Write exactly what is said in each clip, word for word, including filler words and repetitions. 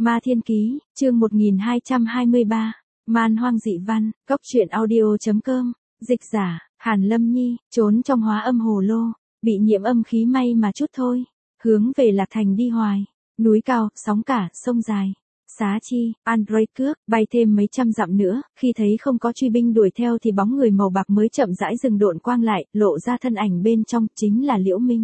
Ma Thiên Ký, chương một nghìn hai trăm hai mươi ba, Man Hoang Dị Văn, Cốc truyện audio.com, dịch giả, Hàn Lâm Nhi, trốn trong hóa âm hồ lô, bị nhiễm âm khí may mà chút thôi, hướng về Lạc Thành đi hoài, núi cao, sóng cả, sông dài. Xá chi, Android cước, bay thêm mấy trăm dặm nữa, khi thấy không có truy binh đuổi theo thì bóng người màu bạc mới chậm rãi dừng độn quang lại, lộ ra thân ảnh bên trong, chính là Liễu Minh.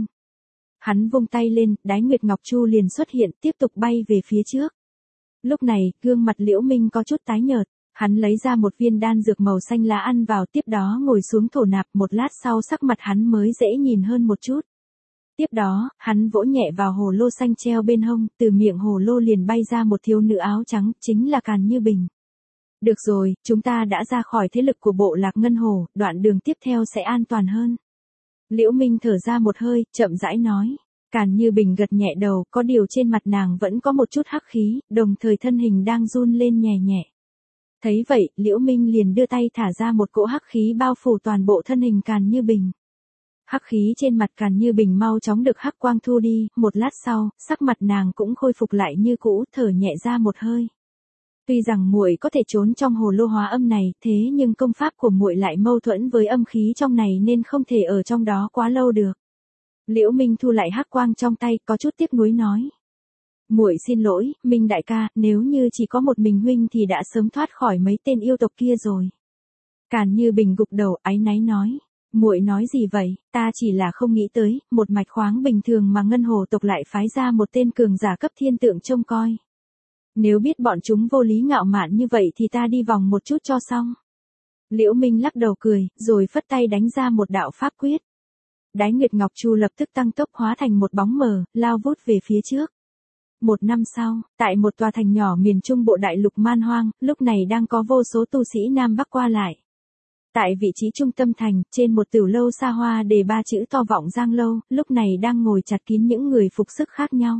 Hắn vung tay lên, Đái Nguyệt Ngọc Chu liền xuất hiện, tiếp tục bay về phía trước. Lúc này, gương mặt Liễu Minh có chút tái nhợt, hắn lấy ra một viên đan dược màu xanh lá ăn vào, tiếp đó ngồi xuống thổ nạp, một lát sau sắc mặt hắn mới dễ nhìn hơn một chút. Tiếp đó, hắn vỗ nhẹ vào hồ lô xanh treo bên hông, từ miệng hồ lô liền bay ra một thiếu nữ áo trắng, chính là Càn Như Bình. Được rồi, chúng ta đã ra khỏi thế lực của bộ Lạc Ngân Hồ, đoạn đường tiếp theo sẽ an toàn hơn. Liễu Minh thở ra một hơi, chậm rãi nói. Càn Như Bình gật nhẹ đầu, có điều trên mặt nàng vẫn có một chút hắc khí, đồng thời thân hình đang run lên nhẹ nhẹ. Thấy vậy, Liễu Minh liền đưa tay thả ra một cỗ hắc khí bao phủ toàn bộ thân hình Càn Như Bình. Hắc khí trên mặt Càn Như Bình mau chóng được hắc quang thu đi, một lát sau, sắc mặt nàng cũng khôi phục lại như cũ, thở nhẹ ra một hơi. Tuy rằng muội có thể trốn trong hồ lô hóa âm này, thế nhưng công pháp của muội lại mâu thuẫn với âm khí trong này nên không thể ở trong đó quá lâu được. Liễu Minh thu lại hắc quang trong tay, có chút tiếc nuối nói: "Muội xin lỗi, Minh đại ca, nếu như chỉ có một mình huynh thì đã sớm thoát khỏi mấy tên yêu tộc kia rồi." Càn Như Bình gục đầu, áy náy nói: "Muội nói gì vậy, ta chỉ là không nghĩ tới, một mạch khoáng bình thường mà Ngân Hồ tộc lại phái ra một tên cường giả cấp thiên tượng trông coi. Nếu biết bọn chúng vô lý ngạo mạn như vậy thì ta đi vòng một chút cho xong." Liễu Minh lắc đầu cười, rồi phất tay đánh ra một đạo pháp quyết. Đái Nguyệt Ngọc Chu lập tức tăng tốc hóa thành một bóng mờ, lao vút về phía trước. Một năm sau, tại một tòa thành nhỏ miền trung bộ đại lục Man Hoang, lúc này đang có vô số tu sĩ Nam Bắc qua lại. Tại vị trí trung tâm thành, trên một tửu lâu xa hoa đề ba chữ to Vọng Giang Lâu, lúc này đang ngồi chặt kín những người phục sức khác nhau.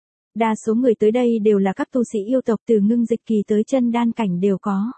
Đa số người tới đây đều là các tu sĩ yêu tộc, từ ngưng dịch kỳ tới chân đan cảnh đều có.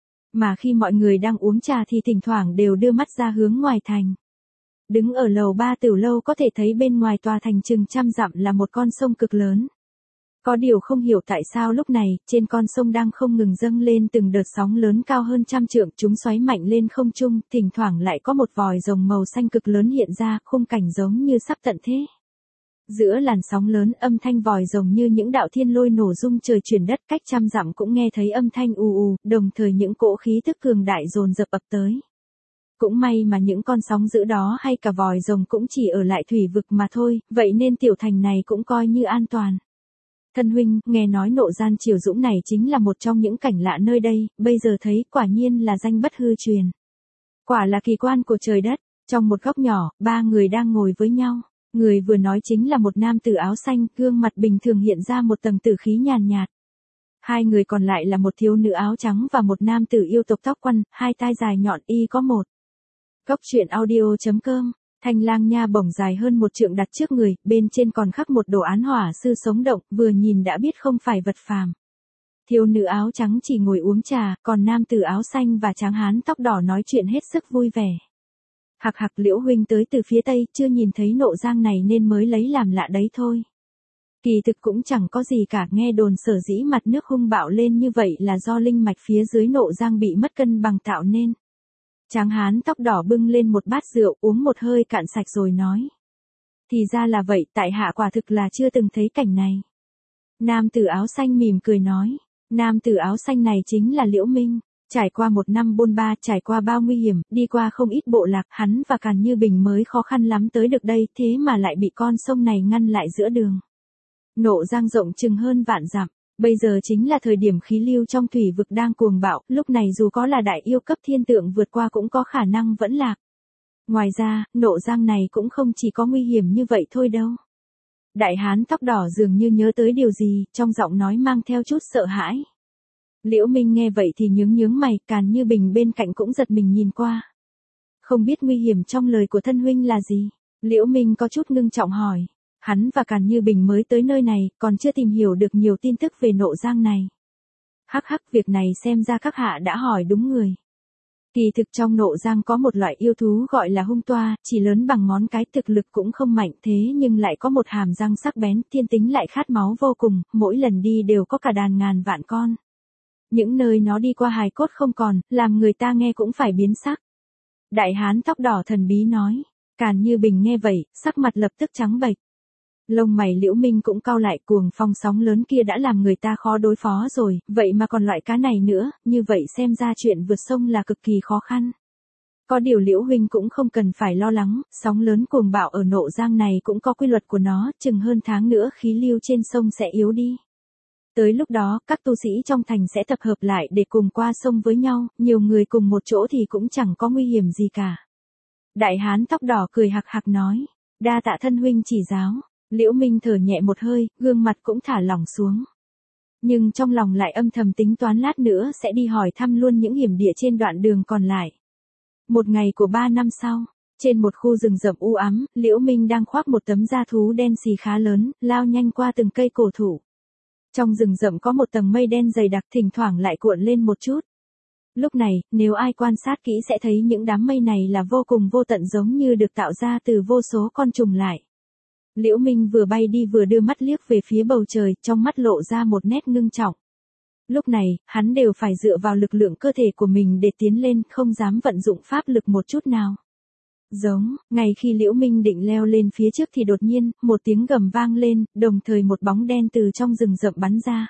Mà khi mọi người đang uống trà thì thỉnh thoảng đều đưa mắt ra hướng ngoài thành. Đứng ở lầu ba tửu lâu có thể thấy bên ngoài tòa thành chừng trăm dặm là một con sông cực lớn. Có điều không hiểu tại sao lúc này, trên con sông đang không ngừng dâng lên từng đợt sóng lớn cao hơn trăm trượng, chúng xoáy mạnh lên không trung, thỉnh thoảng lại có một vòi rồng màu xanh cực lớn hiện ra, khung cảnh giống như sắp tận thế. Giữa làn sóng lớn, âm thanh vòi rồng như những đạo thiên lôi nổ rung trời chuyển đất, cách trăm dặm cũng nghe thấy âm thanh ù ù, đồng thời những cỗ khí tức cường đại dồn dập ập tới. Cũng may mà những con sóng dữ đó hay cả vòi rồng cũng chỉ ở lại thủy vực mà thôi, vậy nên tiểu thành này cũng coi như an toàn. Thân huynh, nghe nói Nộ Gian Triều Dũng này chính là một trong những cảnh lạ nơi đây, bây giờ thấy quả nhiên là danh bất hư truyền. Quả là kỳ quan của trời đất. Trong một góc nhỏ, ba người đang ngồi với nhau. Người vừa nói chính là một nam tử áo xanh, gương mặt bình thường hiện ra một tầng tử khí nhàn nhạt. Hai người còn lại là một thiếu nữ áo trắng và một nam tử yêu tộc tóc quăn, hai tai dài nhọn y có một. Cốc truyện audio.com. Thanh lang nha bổng dài hơn một trượng đặt trước người, bên trên còn khắc một đồ án hỏa sư sống động, vừa nhìn đã biết không phải vật phàm. Thiếu nữ áo trắng chỉ ngồi uống trà, còn nam tử áo xanh và tráng hán tóc đỏ nói chuyện hết sức vui vẻ. Hạc hạc, Liễu huynh tới từ phía tây, chưa nhìn thấy Nộ Giang này nên mới lấy làm lạ đấy thôi. Kỳ thực cũng chẳng có gì cả, nghe đồn sở dĩ mặt nước hung bạo lên như vậy là do linh mạch phía dưới Nộ Giang bị mất cân bằng tạo nên. Tráng hán tóc đỏ bưng lên một bát rượu, uống một hơi cạn sạch rồi nói. Thì ra là vậy, tại hạ quả thực là chưa từng thấy cảnh này. Nam tử áo xanh mỉm cười nói. Nam tử áo xanh này chính là Liễu Minh. Trải qua một năm bôn ba, trải qua bao nguy hiểm, đi qua không ít bộ lạc, hắn và Càn Như Bình mới khó khăn lắm tới được đây, thế mà lại bị con sông này ngăn lại giữa đường. Nộ Giang rộng chừng hơn vạn dặm. Bây giờ chính là thời điểm khí lưu trong thủy vực đang cuồng bạo, lúc này dù có là đại yêu cấp thiên tượng vượt qua cũng có khả năng vẫn lạc. Ngoài ra, Nộ Giang này cũng không chỉ có nguy hiểm như vậy thôi đâu. Đại hán tóc đỏ dường như nhớ tới điều gì, trong giọng nói mang theo chút sợ hãi. Liễu Minh nghe vậy thì nhướng nhướng mày, Càn Như Bình bên cạnh cũng giật mình nhìn qua. Không biết nguy hiểm trong lời của thân huynh là gì? Liễu Minh có chút ngưng trọng hỏi. Hắn và Càn Như Bình mới tới nơi này, còn chưa tìm hiểu được nhiều tin tức về Nộ Giang này. Hắc hắc, việc này xem ra các hạ đã hỏi đúng người. Kỳ thực trong Nộ Giang có một loại yêu thú gọi là hung toa, chỉ lớn bằng ngón cái, thực lực cũng không mạnh thế nhưng lại có một hàm răng sắc bén, thiên tính lại khát máu vô cùng, mỗi lần đi đều có cả đàn ngàn vạn con. Những nơi nó đi qua hài cốt không còn, làm người ta nghe cũng phải biến sắc. Đại hán tóc đỏ thần bí nói. Càn Như Bình nghe vậy, sắc mặt lập tức trắng bệch. Lông mày Liễu Minh cũng cau lại, cuồng phong sóng lớn kia đã làm người ta khó đối phó rồi, vậy mà còn loại cá này nữa, như vậy xem ra chuyện vượt sông là cực kỳ khó khăn. Có điều Liễu huynh cũng không cần phải lo lắng, sóng lớn cuồng bạo ở Nộ Giang này cũng có quy luật của nó, chừng hơn tháng nữa khí lưu trên sông sẽ yếu đi. Tới lúc đó, các tu sĩ trong thành sẽ tập hợp lại để cùng qua sông với nhau, nhiều người cùng một chỗ thì cũng chẳng có nguy hiểm gì cả. Đại hán tóc đỏ cười hạc hạc nói, đa tạ thân huynh chỉ giáo. Liễu Minh thở nhẹ một hơi, gương mặt cũng thả lỏng xuống. Nhưng trong lòng lại âm thầm tính toán lát nữa sẽ đi hỏi thăm luôn những hiểm địa trên đoạn đường còn lại. Một ngày của ba năm sau, trên một khu rừng rậm u ám, Liễu Minh đang khoác một tấm da thú đen xì khá lớn, lao nhanh qua từng cây cổ thụ. Trong rừng rậm có một tầng mây đen dày đặc, thỉnh thoảng lại cuộn lên một chút. Lúc này, nếu ai quan sát kỹ sẽ thấy những đám mây này là vô cùng vô tận, giống như được tạo ra từ vô số con trùng lại. Liễu Minh vừa bay đi vừa đưa mắt liếc về phía bầu trời, trong mắt lộ ra một nét ngưng trọng. Lúc này, hắn đều phải dựa vào lực lượng cơ thể của mình để tiến lên, không dám vận dụng pháp lực một chút nào. Giống, ngay khi Liễu Minh định leo lên phía trước thì đột nhiên, một tiếng gầm vang lên, đồng thời một bóng đen từ trong rừng rậm bắn ra.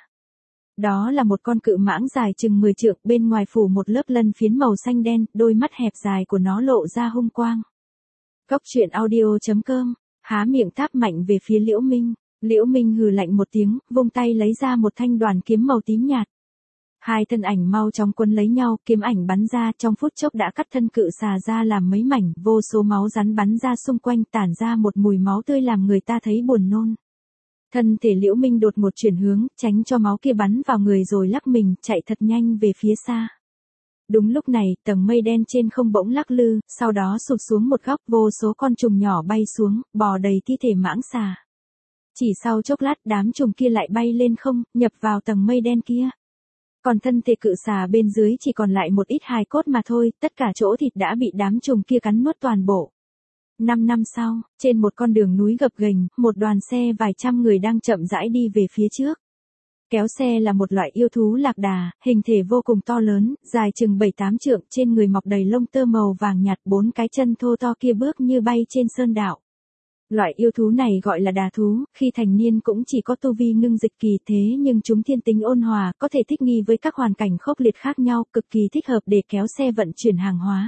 Đó là một con cự mãng dài chừng mười trượng, bên ngoài phủ một lớp lân phiến màu xanh đen, đôi mắt hẹp dài của nó lộ ra hung quang. Cốc truyện audio chấm com há miệng táp mạnh về phía Liễu Minh. Liễu Minh hừ lạnh một tiếng, vung tay lấy ra một thanh đoàn kiếm màu tím nhạt. Hai thân ảnh mau chóng quấn lấy nhau, kiếm ảnh bắn ra, trong phút chốc đã cắt thân cự xà ra làm mấy mảnh, vô số máu rắn bắn ra xung quanh, tản ra một mùi máu tươi làm người ta thấy buồn nôn. Thân thể Liễu Minh đột một chuyển hướng, tránh cho máu kia bắn vào người rồi lắc mình, chạy thật nhanh về phía xa. Đúng lúc này, tầng mây đen trên không bỗng lắc lư, sau đó sụp xuống một góc, vô số con trùng nhỏ bay xuống, bò đầy thi thể mãng xà. Chỉ sau chốc lát, đám trùng kia lại bay lên không, nhập vào tầng mây đen kia. Còn thân thể cự xà bên dưới chỉ còn lại một ít hài cốt mà thôi, tất cả chỗ thịt đã bị đám trùng kia cắn nuốt toàn bộ. Năm năm sau, trên một con đường núi gập ghềnh, một đoàn xe vài trăm người đang chậm rãi đi về phía trước. Kéo xe là một loại yêu thú lạc đà, hình thể vô cùng to lớn, dài chừng bảy tám trượng, trên người mọc đầy lông tơ màu vàng nhạt, bốn cái chân thô to kia bước như bay trên sơn đạo. Loại yêu thú này gọi là đà thú, khi thành niên cũng chỉ có tu vi ngưng dịch kỳ, thế nhưng chúng thiên tính ôn hòa, có thể thích nghi với các hoàn cảnh khốc liệt khác nhau, cực kỳ thích hợp để kéo xe vận chuyển hàng hóa.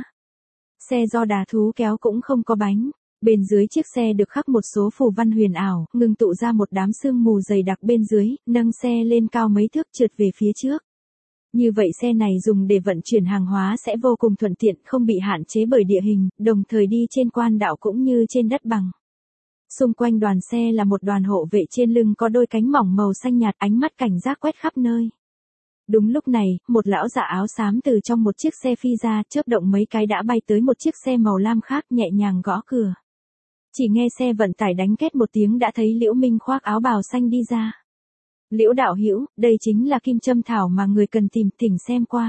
Xe do đà thú kéo cũng không có bánh. Bên dưới chiếc xe được khắc một số phù văn huyền ảo, ngưng tụ ra một đám sương mù dày đặc bên dưới, nâng xe lên cao mấy thước trượt về phía trước. Như vậy xe này dùng để vận chuyển hàng hóa sẽ vô cùng thuận tiện, không bị hạn chế bởi địa hình, đồng thời đi trên quan đạo cũng như trên đất bằng. Xung quanh đoàn xe là một đoàn hộ vệ, trên lưng có đôi cánh mỏng màu xanh nhạt, ánh mắt cảnh giác quét khắp nơi. Đúng lúc này, một lão giả áo xám từ trong một chiếc xe phi ra, chớp động mấy cái đã bay tới một chiếc xe màu lam khác, nhẹ nhàng gõ cửa. Chỉ nghe xe vận tải đánh két một tiếng đã thấy Liễu Minh khoác áo bào xanh đi ra. Liễu đạo hữu, đây chính là kim châm thảo mà người cần tìm, thỉnh xem qua.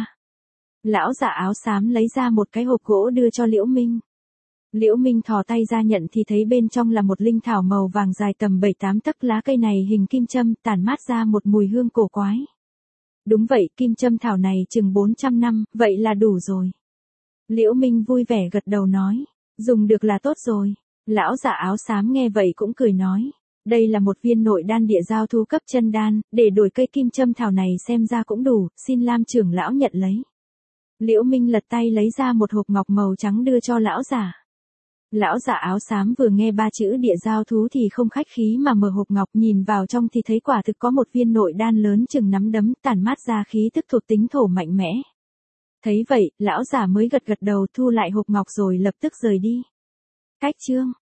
Lão giả áo xám lấy ra một cái hộp gỗ đưa cho Liễu Minh. Liễu Minh thò tay ra nhận thì thấy bên trong là một linh thảo màu vàng dài tầm bảy tám tấc, lá cây này hình kim châm, tản mát ra một mùi hương cổ quái. Đúng vậy, kim châm thảo này chừng bốn trăm năm, vậy là đủ rồi. Liễu Minh vui vẻ gật đầu nói, dùng được là tốt rồi. Lão giả áo xám nghe vậy cũng cười nói, đây là một viên nội đan địa giao thu cấp chân đan, để đổi cây kim châm thảo này xem ra cũng đủ, xin Lam trưởng lão nhận lấy. Liễu Minh lật tay lấy ra một hộp ngọc màu trắng đưa cho lão giả. Lão giả áo xám vừa nghe ba chữ địa giao thú thì không khách khí mà mở hộp ngọc, nhìn vào trong thì thấy quả thực có một viên nội đan lớn chừng nắm đấm, tản mát ra khí tức thuộc tính thổ mạnh mẽ. Thấy vậy, lão giả mới gật gật đầu, thu lại hộp ngọc rồi lập tức rời đi. Cách chương